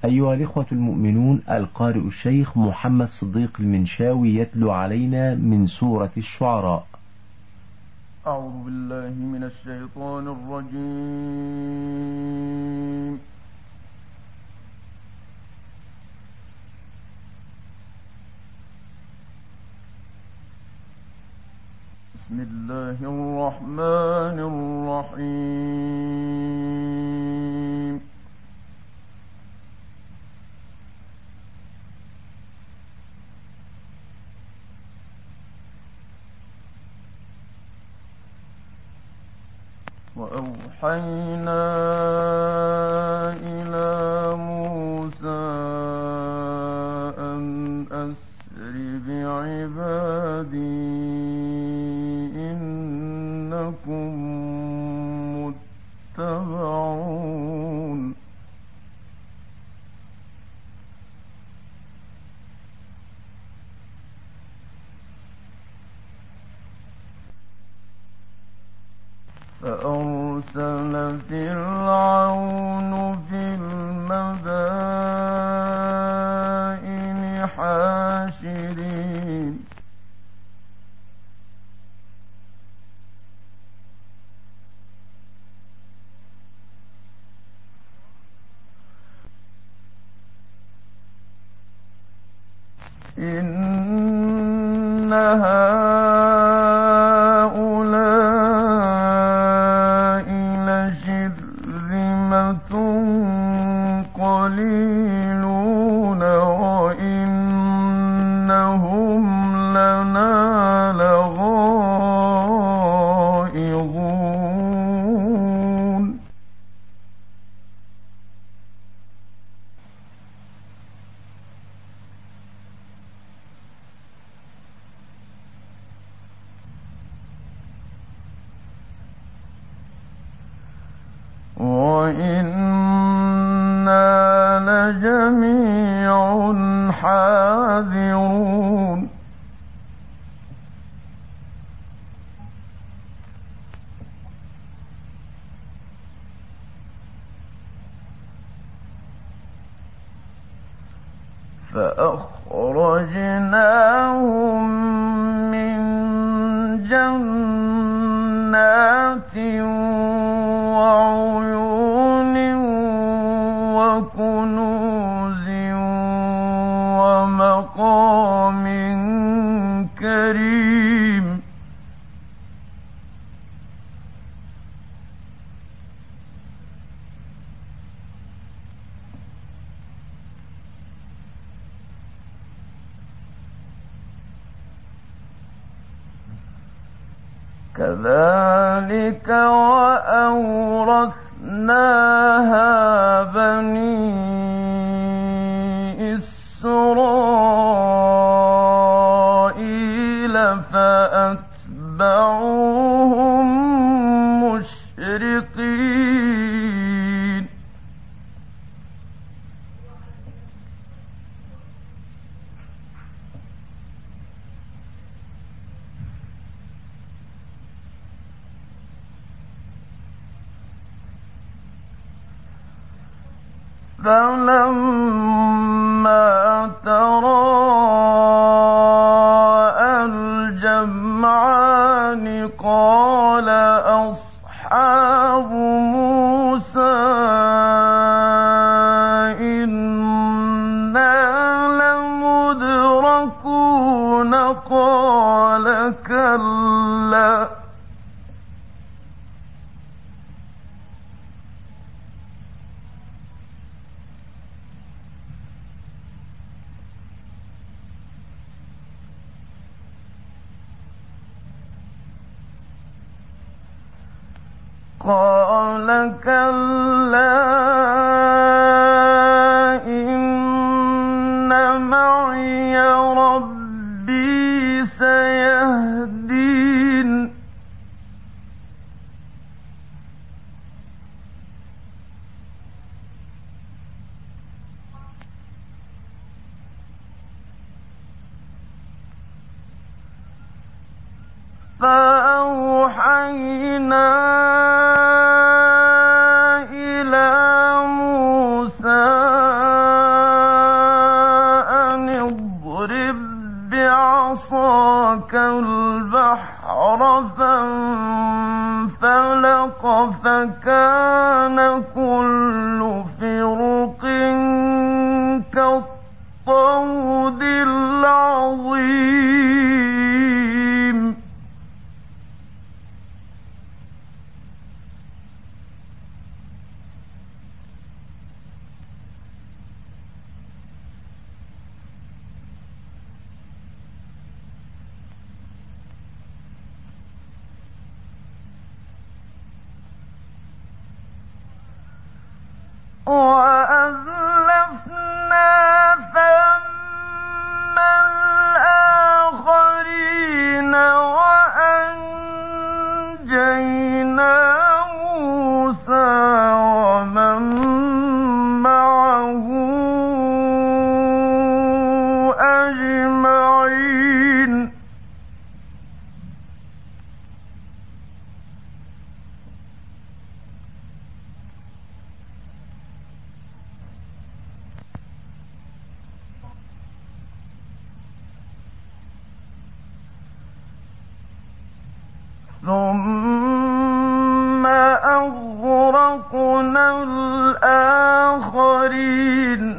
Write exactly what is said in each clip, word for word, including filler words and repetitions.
أيها الإخوة المؤمنون، القارئ الشيخ محمد صديق المنشاوي يتلو علينا من سورة الشعراء. أعوذ بالله من الشيطان الرجيم. بسم الله الرحمن الرحيم. وأوحينا إلى موسى أن أسر بعبادي إنكم متبعون. فأرسل فرعون في المدائن حاشرين إن هؤلاء لشرذمة قليلون وإنهم لنا لغائظون. وإنا لجميع حاذرون. فأخرجناهم من جنات وعيون وكنوز ومقام كريم. كذلك وأورثناها بني إسرائيل فأتبعوهم مشرقين. فلما تراءى الجمعان قال أصحاب موسى إنا لمدركون قال كلا قال كلا إن معي ربي سيهدين. فأوحينا إلى موسى كالطود العظيم وأزلفنا ثم الآخرين وأنجينا موسى ومن معه أجمعين ثم أغرقنا الآخرين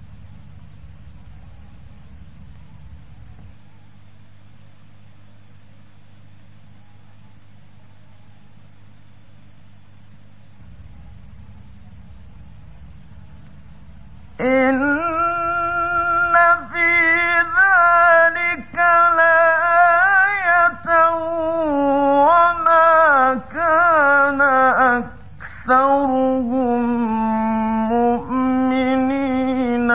إن في ذلك لآية وما كان أكثرهم مؤمنين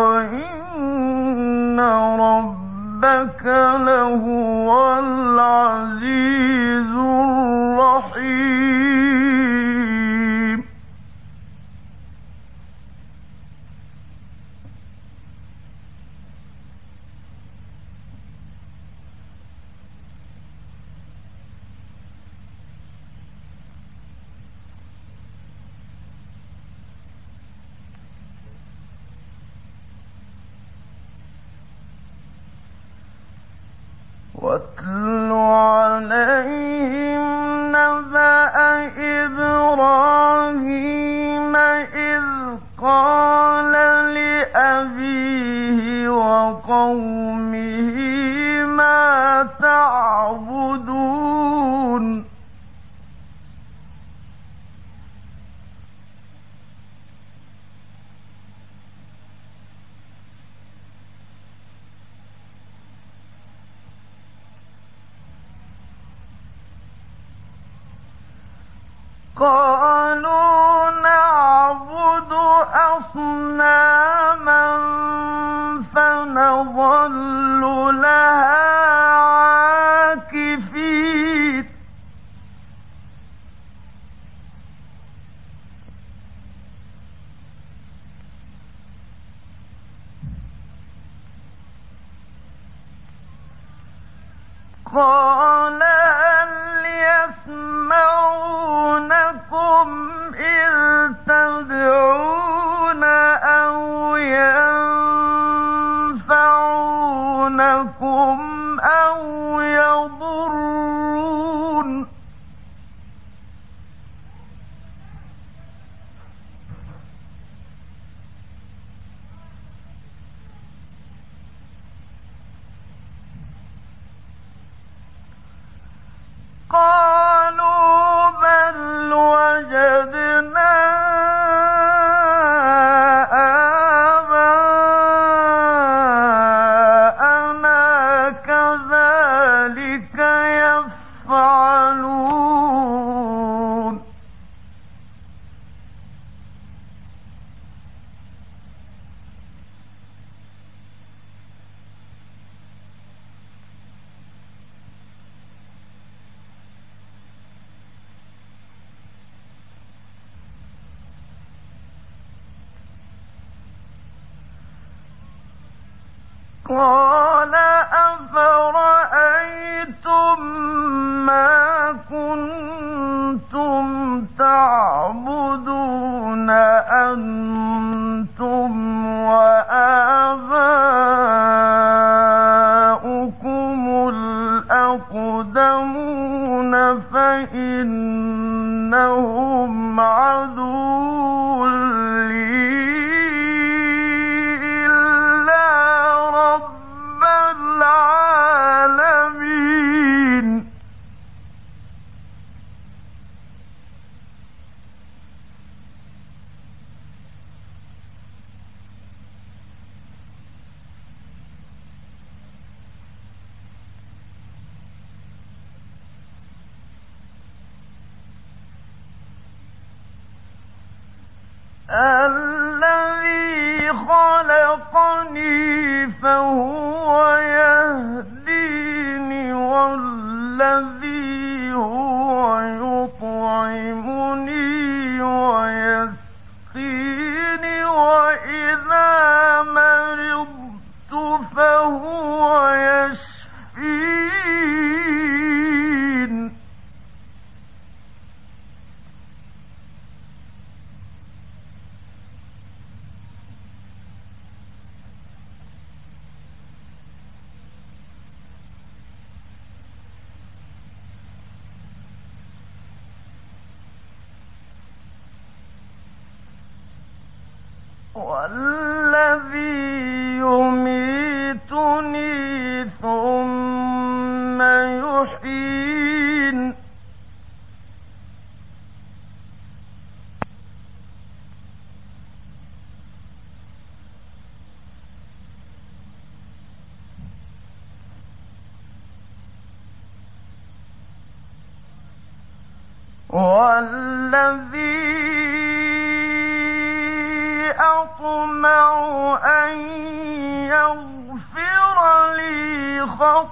وإن ربك لهو العزيز الرحيم واتل عليهم نبأ إبراهيم إذ قال لأبيه وقومه ما تعبدون قالوا نعبد أصناما فنظل لها عاكفين قال هل يسمعونكم إذ تدعون أو ينفعونكم أو يضرون قالوا بل وجدنا آباءنا كذلك يفعلون قال أفرأيتم ما كنتم تعبدون أنتم وآباؤكم الأقدمون فإنهم عدو لي الذي خلقني فهو يهديني والذي هو يطعمني ويسقيني وإذا مرضت فهو يشفين والذي يميتني ثم يحيين والذي أطمع أن يغفر لي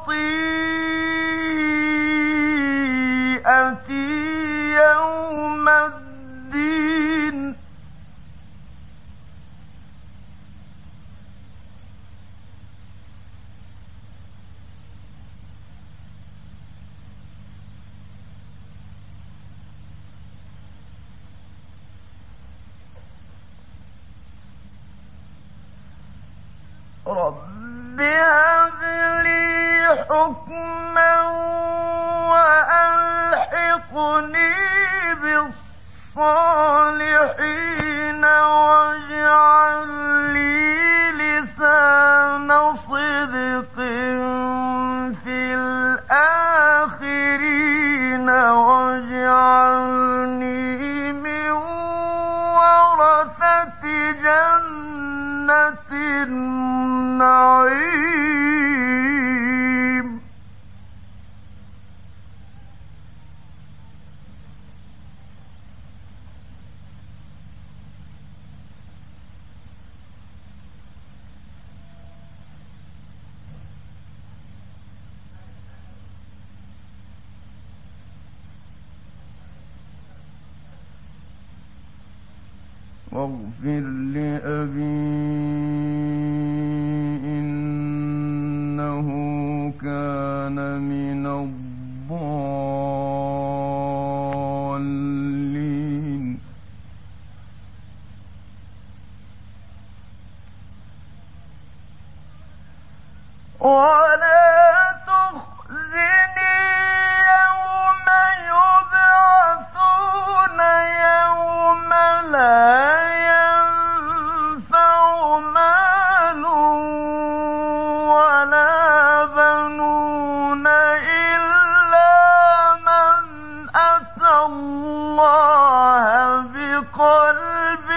خطيئتي يوم الدين رب هب لي حكما وألحقني بالصالحين واجعل لي لسان صدق في الآخرين واجعلني من ورثة جنة النعيم واغفر لأبي إنه كان من الضالين ولا تخزني يوم يبعثون يوم لا قلب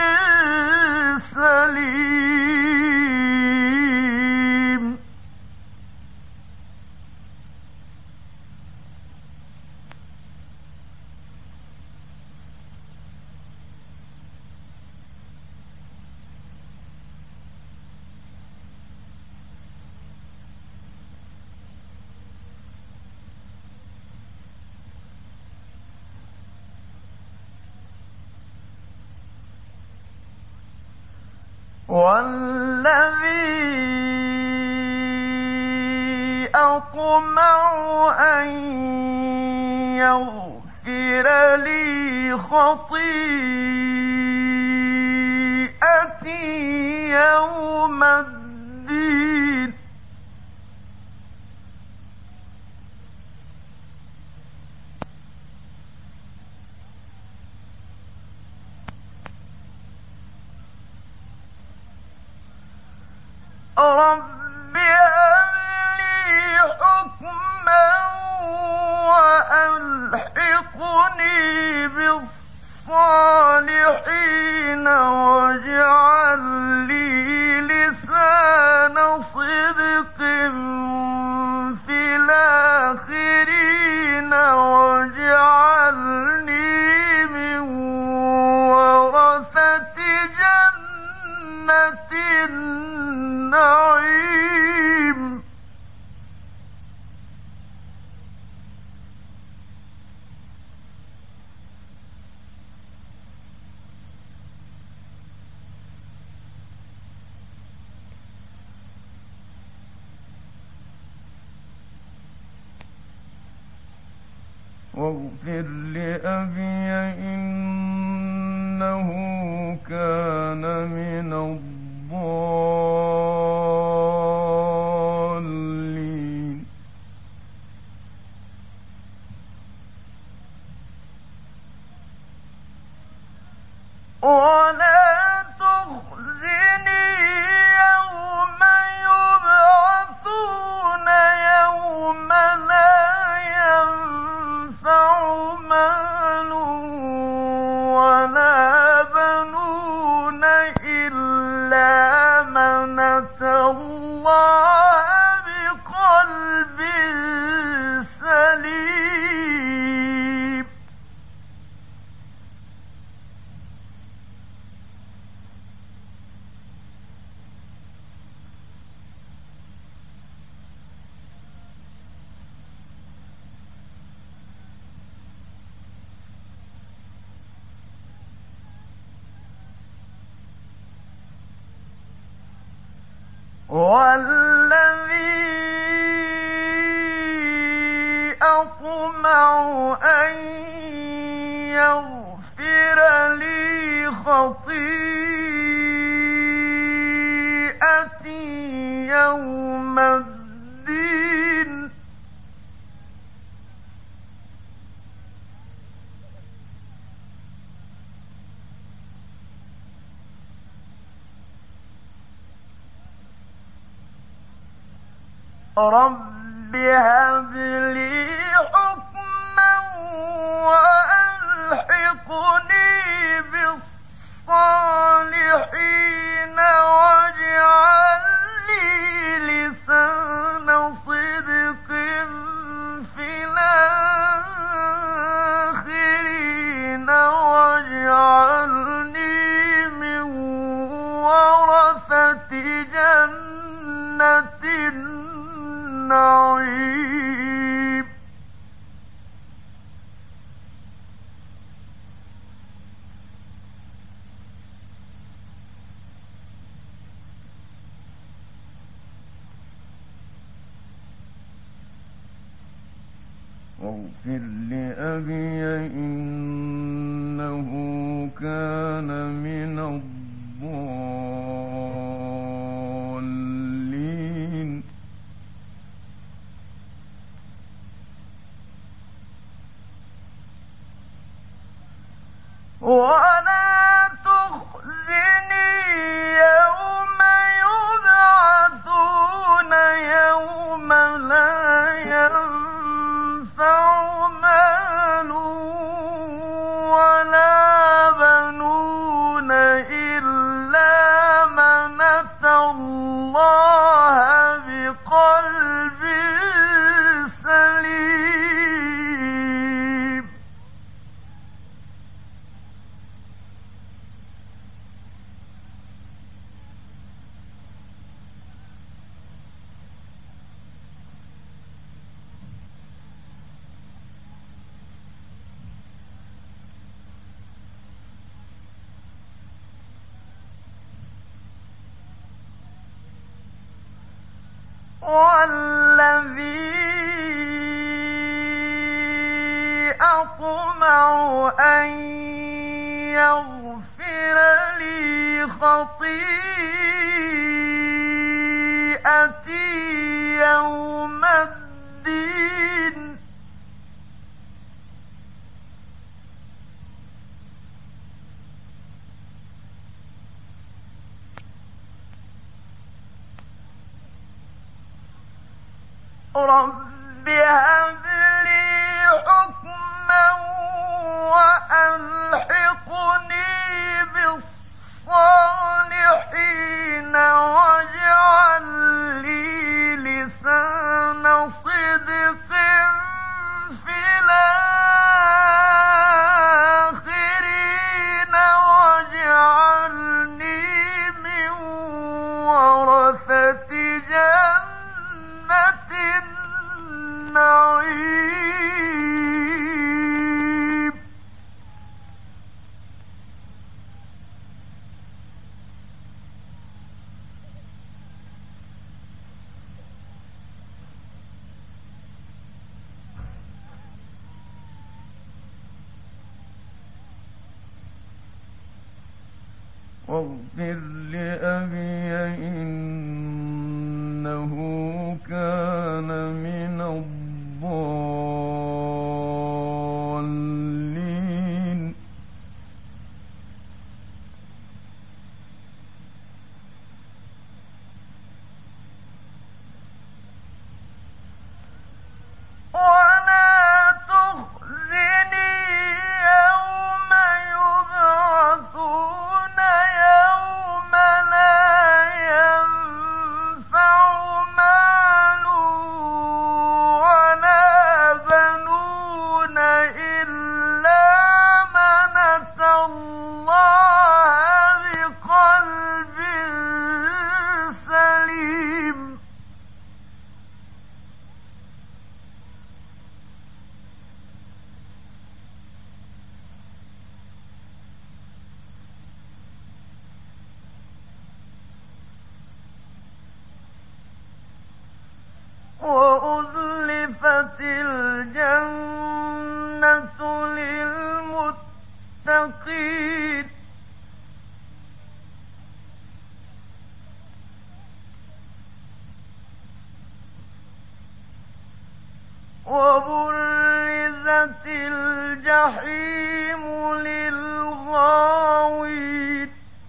سليم والذي أطمع أن يغفر لي خطيئتي يوم الدين رب هب لي حكما وألحقني بالصالحين واجعل لي لسان صدق في الآخرين واجعلني من ورثة النعيم واغفر لأبي إنه كان من الضالين ولا تخزني يوم يبعثون يوم لا ينفع مال ولا بنون إلا من أتى الله بقلب سليم والذي أطمع أن يغفر لي خطيئتي يوم الدين رب هب لي حكما وألحقني بالصالحين واجعل لي لسان صدق في الآخرين واجعلني من ورثة جنة النعيم واغفر لأبي إنه كان من الضالين ولا تخزني يوم يبعثون يوم لا ينفع مال ولا بنون إلا من أتى الله بقلب سليم والذي أطمع أن يغفر لي خطيئتي يوم الدين رب هب لي حكما وألحقني بالصالحين واجعل لي لسان صدق في الآخرين واجعلني من وَزُلْفَةِ جَنَّةِ النَّعِيمِ وَاغْفِرْ لِأَبِي إِنَّهُ كَانَ مِنَ الضَّالِّينَ وَلَا تُخْزِنِي يَوْمَ يُبْعَثُونَ يَوْمَ لَا يَنفَعُ مَالٌ وَلَا بَنُونَ إِلَّا مَنْ أَتَى اللَّهَ بِقَلْبٍ سَلِيمٍ وَأُزْلِفَتِ الْجَنَّةُ لِلْمُتَّقِينَ وَبُرِّزَتِ الْجَحِيمُ لِلْغَاوِينَ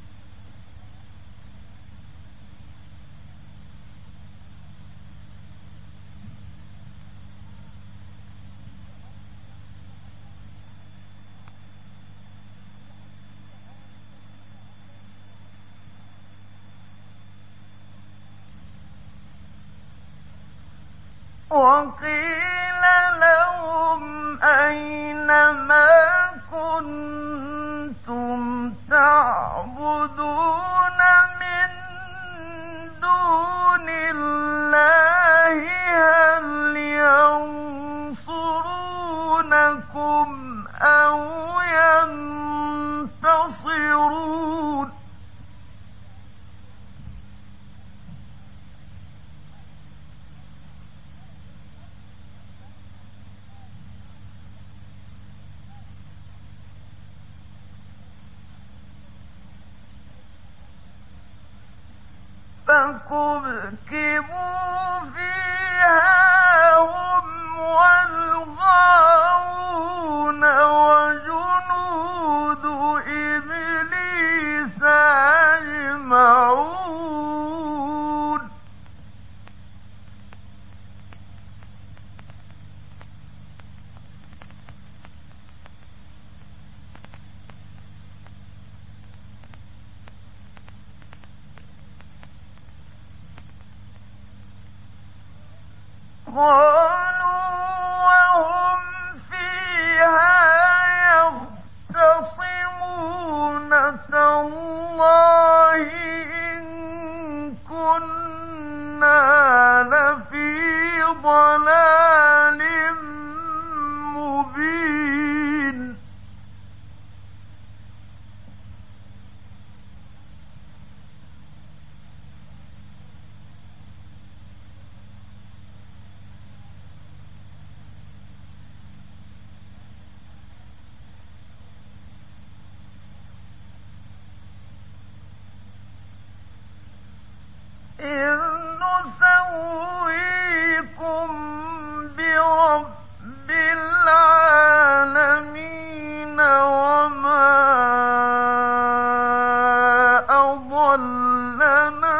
وَقِيلَ لَهُمْ أَيْنَ مَا كُنتُمْ تَعْبُدُونَ مِن دُونِ اللَّهِ هَلْ يَنصُرُونَكُمْ أَوْ يَنتَصِرُونَ فَكُبْكِبُوا فِيهَا هُمْ وَالْغَاوُونَ وَجُنُودُ إِبْلِيسَ أَجْمَعُونَ قَالُوا وَهُمْ فِيهَا يَخْتَصِمُونَ تَاللَّهِ إِن كُنَّا لَفِي ضَلَالٍ مُّبِينٍ إِذْ نُسَوِّيكُم بِرَبِّ الْعَالَمِينَ وَمَا أَضَلَّنَا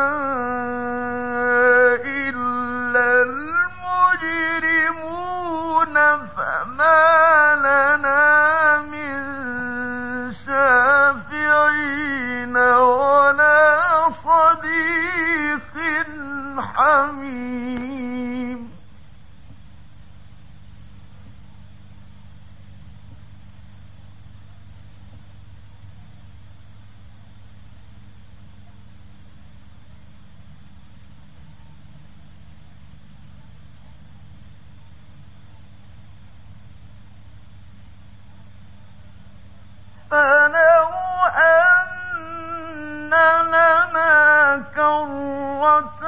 إِلَّا الْمُجْرِمُونَ فَمَا لَنَا مِن شَافِعِينَ وَلَا صَدِيقٍ حَمِيمٍ فلو أن لنا كرة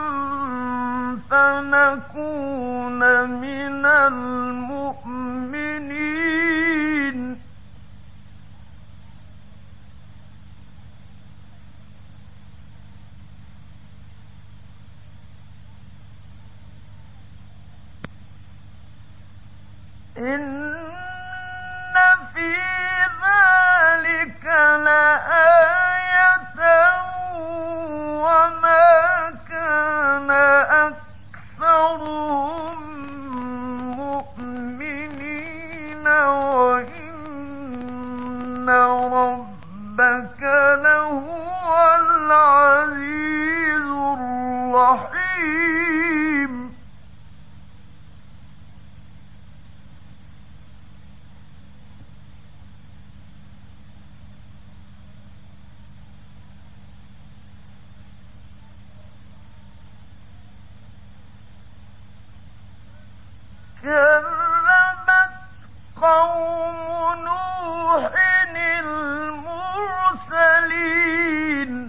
فنكون من المؤمنين إن في ذلك لآية وما كان أكثرهم مؤمنين وإن ربك لهو العزيز الرحيم كذبت قوم نوح المرسلين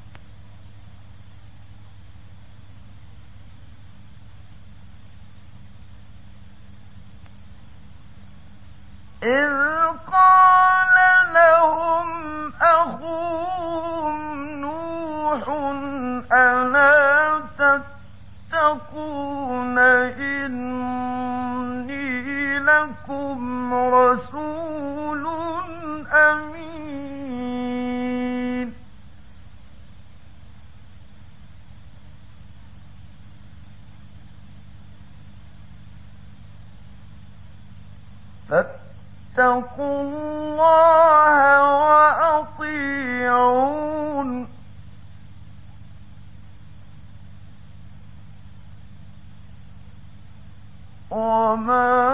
إذ قال لهم أخوهم نوح ألا تتقون إني لكم رسول أمين فاتقوا الله وأطيعون وما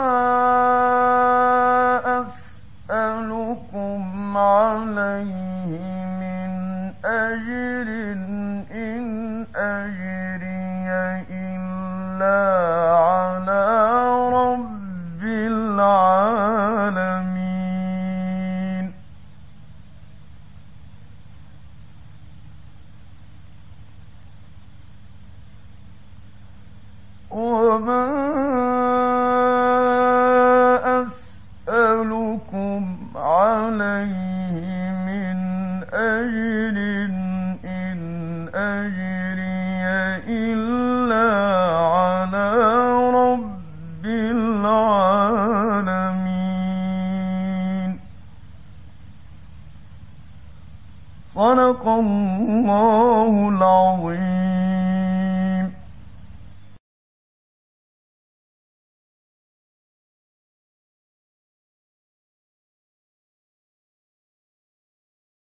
أسألكم عليه من أجر إن أجري إلا على رب العالمين وما أسألكم عليه من أجر إن أجري إلا على رب العالمين صدق الله العظيم